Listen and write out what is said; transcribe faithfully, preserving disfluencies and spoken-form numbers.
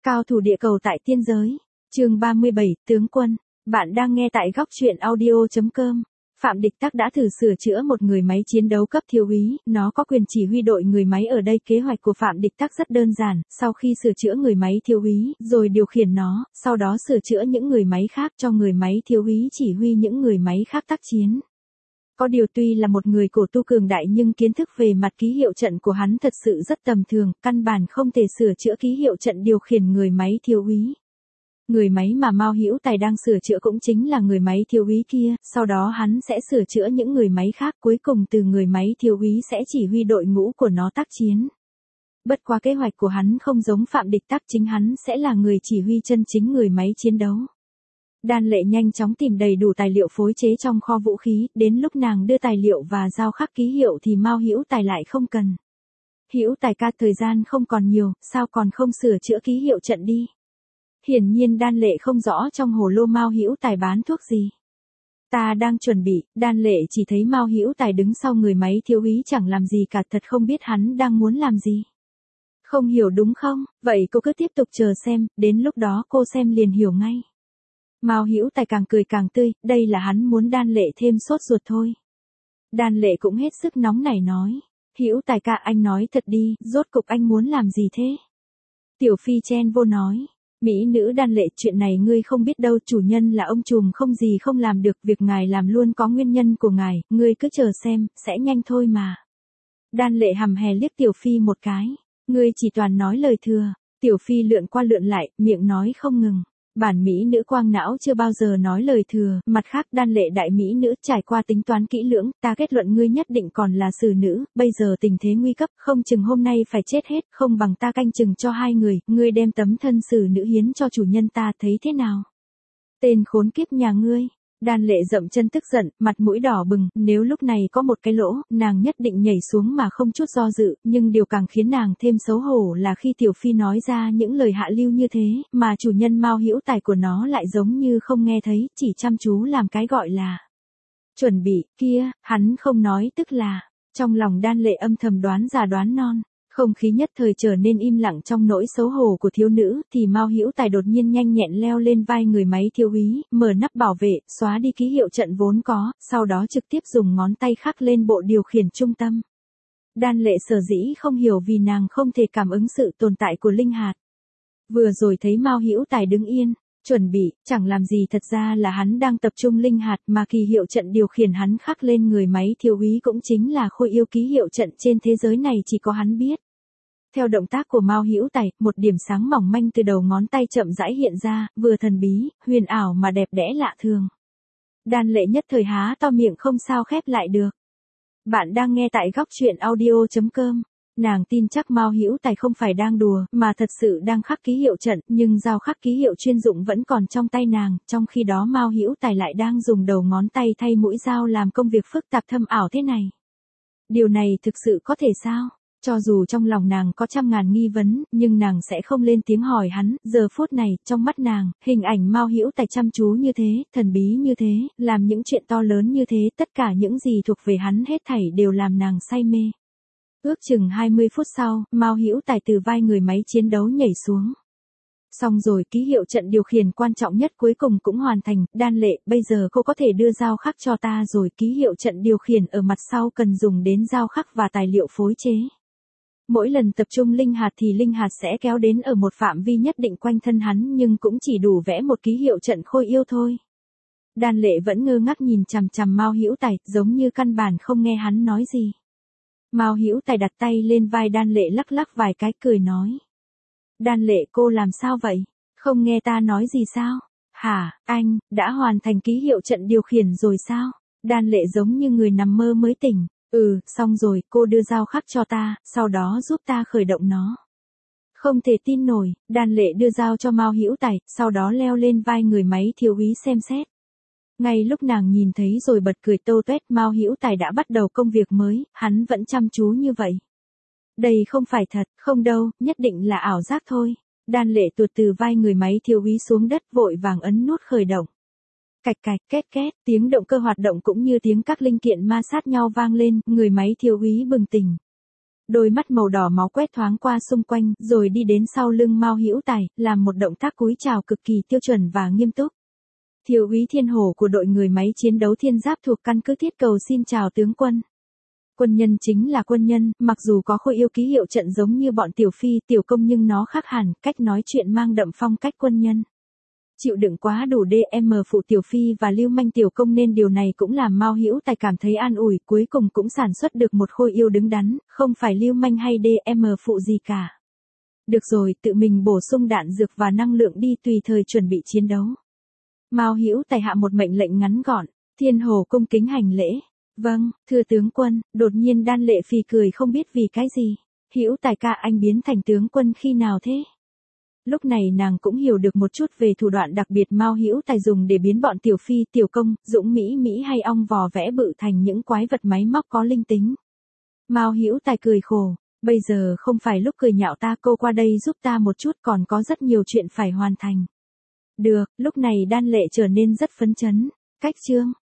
Cao thủ địa cầu tại tiên giới. Chương ba mươi bảy, tướng quân. Bạn đang nghe tại góc truyện audio chấm com. Phạm Địch Tắc đã thử sửa chữa một người máy chiến đấu cấp thiếu úy, nó có quyền chỉ huy đội người máy ở đây. Kế hoạch của Phạm Địch Tắc rất đơn giản, sau khi sửa chữa người máy thiếu úy, rồi điều khiển nó, sau đó sửa chữa những người máy khác cho người máy thiếu úy chỉ huy những người máy khác tác chiến. Có điều tuy là một người cổ tu cường đại nhưng kiến thức về mặt ký hiệu trận của hắn thật sự rất tầm thường, căn bản không thể sửa chữa ký hiệu trận điều khiển người máy thiếu úy. Người máy mà Mao Hữu Tài đang sửa chữa cũng chính là người máy thiếu úy kia, sau đó hắn sẽ sửa chữa những người máy khác, cuối cùng từ người máy thiếu úy sẽ chỉ huy đội ngũ của nó tác chiến. Bất quá kế hoạch của hắn không giống Phạm Địch Tắc, chính hắn sẽ là người chỉ huy chân chính người máy chiến đấu. Đan Lệ nhanh chóng tìm đầy đủ tài liệu phối chế trong kho vũ khí, đến lúc nàng đưa tài liệu và giao khắc ký hiệu thì Mao Hữu Tài lại không cần. Hữu Tài ca, thời gian không còn nhiều, sao còn không sửa chữa ký hiệu trận đi? Hiển nhiên Đan Lệ không rõ trong hồ lô Mao Hữu Tài bán thuốc gì. Ta đang chuẩn bị. Đan Lệ chỉ thấy Mao Hữu Tài đứng sau người máy thiếu úy chẳng làm gì cả, thật không biết hắn đang muốn làm gì. Không hiểu đúng không? Vậy cô cứ tiếp tục chờ xem, đến lúc đó cô xem liền hiểu ngay. Mao Hữu Tài càng cười càng tươi, đây là hắn muốn Đan Lệ thêm sốt ruột thôi. Đan Lệ cũng hết sức nóng nảy nói, Hữu Tài ca, anh nói thật đi, rốt cục anh muốn làm gì thế? Tiểu Phi chen vô nói, mỹ nữ Đan Lệ, chuyện này ngươi không biết đâu, chủ nhân là ông trùm không gì không làm được, việc ngài làm luôn có nguyên nhân của ngài, ngươi cứ chờ xem, sẽ nhanh thôi mà. Đan Lệ hầm hè liếc Tiểu Phi một cái, ngươi chỉ toàn nói lời thừa. Tiểu Phi lượn qua lượn lại, miệng nói không ngừng. Bản mỹ nữ quang não chưa bao giờ nói lời thừa, mặt khác Đan Lệ đại mỹ nữ, trải qua tính toán kỹ lưỡng, ta kết luận ngươi nhất định còn là xử nữ, bây giờ tình thế nguy cấp, không chừng hôm nay phải chết hết, không bằng ta canh chừng cho hai người, ngươi đem tấm thân xử nữ hiến cho chủ nhân ta, thấy thế nào? Tên khốn kiếp nhà ngươi. Đan Lệ dậm chân tức giận, mặt mũi đỏ bừng, nếu lúc này có một cái lỗ, nàng nhất định nhảy xuống mà không chút do dự, nhưng điều càng khiến nàng thêm xấu hổ là khi Tiểu Phi nói ra những lời hạ lưu như thế, mà chủ nhân Mao Hữu Tài của nó lại giống như không nghe thấy, chỉ chăm chú làm cái gọi là chuẩn bị, kia, hắn không nói tức là, trong lòng Đan Lệ âm thầm đoán già đoán non. Không khí nhất thời trở nên im lặng trong nỗi xấu hổ của thiếu nữ, thì Mao Hữu Tài đột nhiên nhanh nhẹn leo lên vai người máy thiếu úy, mở nắp bảo vệ, xóa đi ký hiệu trận vốn có, sau đó trực tiếp dùng ngón tay khắc lên bộ điều khiển trung tâm. Đan Lệ sở dĩ không hiểu vì nàng không thể cảm ứng sự tồn tại của linh hạt. Vừa rồi thấy Mao Hữu Tài đứng yên, chuẩn bị, chẳng làm gì, thật ra là hắn đang tập trung linh hạt, mà kỳ hiệu trận điều khiển hắn khắc lên người máy thiếu úy cũng chính là khôi yêu ký hiệu trận trên thế giới này chỉ có hắn biết. Theo động tác của Mao Hữu Tài, một điểm sáng mỏng manh từ đầu ngón tay chậm rãi hiện ra, vừa thần bí, huyền ảo mà đẹp đẽ lạ thường. Đan Lệ nhất thời há to miệng không sao khép lại được. Bạn đang nghe tại góc truyện audio chấm com. Nàng tin chắc Mao Hữu Tài không phải đang đùa, mà thật sự đang khắc ký hiệu trận, nhưng dao khắc ký hiệu chuyên dụng vẫn còn trong tay nàng, trong khi đó Mao Hữu Tài lại đang dùng đầu ngón tay thay mũi dao làm công việc phức tạp thâm ảo thế này. Điều này thực sự có thể sao? Cho dù trong lòng nàng có trăm ngàn nghi vấn, nhưng nàng sẽ không lên tiếng hỏi hắn, giờ phút này, trong mắt nàng, hình ảnh Mao Hữu Tài chăm chú như thế, thần bí như thế, làm những chuyện to lớn như thế, tất cả những gì thuộc về hắn hết thảy đều làm nàng say mê. Ước chừng hai mươi phút sau, Mao Hữu Tài từ vai người máy chiến đấu nhảy xuống. Xong rồi, ký hiệu trận điều khiển quan trọng nhất cuối cùng cũng hoàn thành. Đan Lệ, bây giờ cô có thể đưa dao khắc cho ta rồi, ký hiệu trận điều khiển ở mặt sau cần dùng đến dao khắc và tài liệu phối chế. Mỗi lần tập trung linh hạt thì linh hạt sẽ kéo đến ở một phạm vi nhất định quanh thân hắn, nhưng cũng chỉ đủ vẽ một ký hiệu trận khôi yêu thôi. Đan Lệ vẫn ngơ ngác nhìn chằm chằm Mao Hữu Tài, giống như căn bản không nghe hắn nói gì. Mao Hữu Tài đặt tay lên vai Đan Lệ lắc lắc vài cái, cười nói. Đan Lệ, cô làm sao vậy? Không nghe ta nói gì sao? Hả, anh, đã hoàn thành ký hiệu trận điều khiển rồi sao? Đan Lệ giống như người nằm mơ mới tỉnh. Ừ, xong rồi, cô đưa dao khắc cho ta, sau đó giúp ta khởi động nó. Không thể tin nổi, Đan Lệ đưa dao cho Mao Hữu Tài, sau đó leo lên vai người máy thiếu úy xem xét. Ngay lúc nàng nhìn thấy rồi bật cười tâu tuét, Mao Hữu Tài đã bắt đầu công việc mới, hắn vẫn chăm chú như vậy. Đây không phải thật, không đâu, nhất định là ảo giác thôi. Đan Lệ tuột từ vai người máy thiếu úy xuống đất, vội vàng ấn nút khởi động. Cạch cạch, két két, tiếng động cơ hoạt động cũng như tiếng các linh kiện ma sát nhau vang lên, người máy thiếu úy bừng tỉnh. Đôi mắt màu đỏ máu quét thoáng qua xung quanh, rồi đi đến sau lưng Mao Hữu Tài, làm một động tác cúi chào cực kỳ tiêu chuẩn và nghiêm túc. Thiếu úy Thiên Hổ của đội người máy chiến đấu Thiên Giáp thuộc căn cứ Thiết Cầu xin chào tướng quân. Quân nhân chính là quân nhân, mặc dù có khôi yêu ký hiệu trận giống như bọn Tiểu Phi, Tiểu Công nhưng nó khác hẳn, cách nói chuyện mang đậm phong cách quân nhân. Chịu đựng quá đủ đê em phụ Tiểu Phi và lưu manh Tiểu Công nên điều này cũng làm Mao Hữu Tài cảm thấy an ủi, cuối cùng cũng sản xuất được một khôi yêu đứng đắn, không phải lưu manh hay đê em phụ gì cả. Được rồi, tự mình bổ sung đạn dược và năng lượng đi tùy thời chuẩn bị chiến đấu. Mao Hữu Tài hạ một mệnh lệnh ngắn gọn, Thiên Hổ cung kính hành lễ. Vâng, thưa tướng quân, đột nhiên Đan Lệ phì cười không biết vì cái gì. Hữu Tài ca, anh biến thành tướng quân khi nào thế? Lúc này nàng cũng hiểu được một chút về thủ đoạn đặc biệt Mao Hữu Tài dùng để biến bọn Tiểu Phi, Tiểu Công, Dũng Mỹ Mỹ hay ong vò vẽ bự thành những quái vật máy móc có linh tính. Mao Hữu Tài cười khổ, bây giờ không phải lúc cười nhạo ta, cô qua đây giúp ta một chút, còn có rất nhiều chuyện phải hoàn thành. Được, lúc này Đan Lệ trở nên rất phấn chấn. Cách chương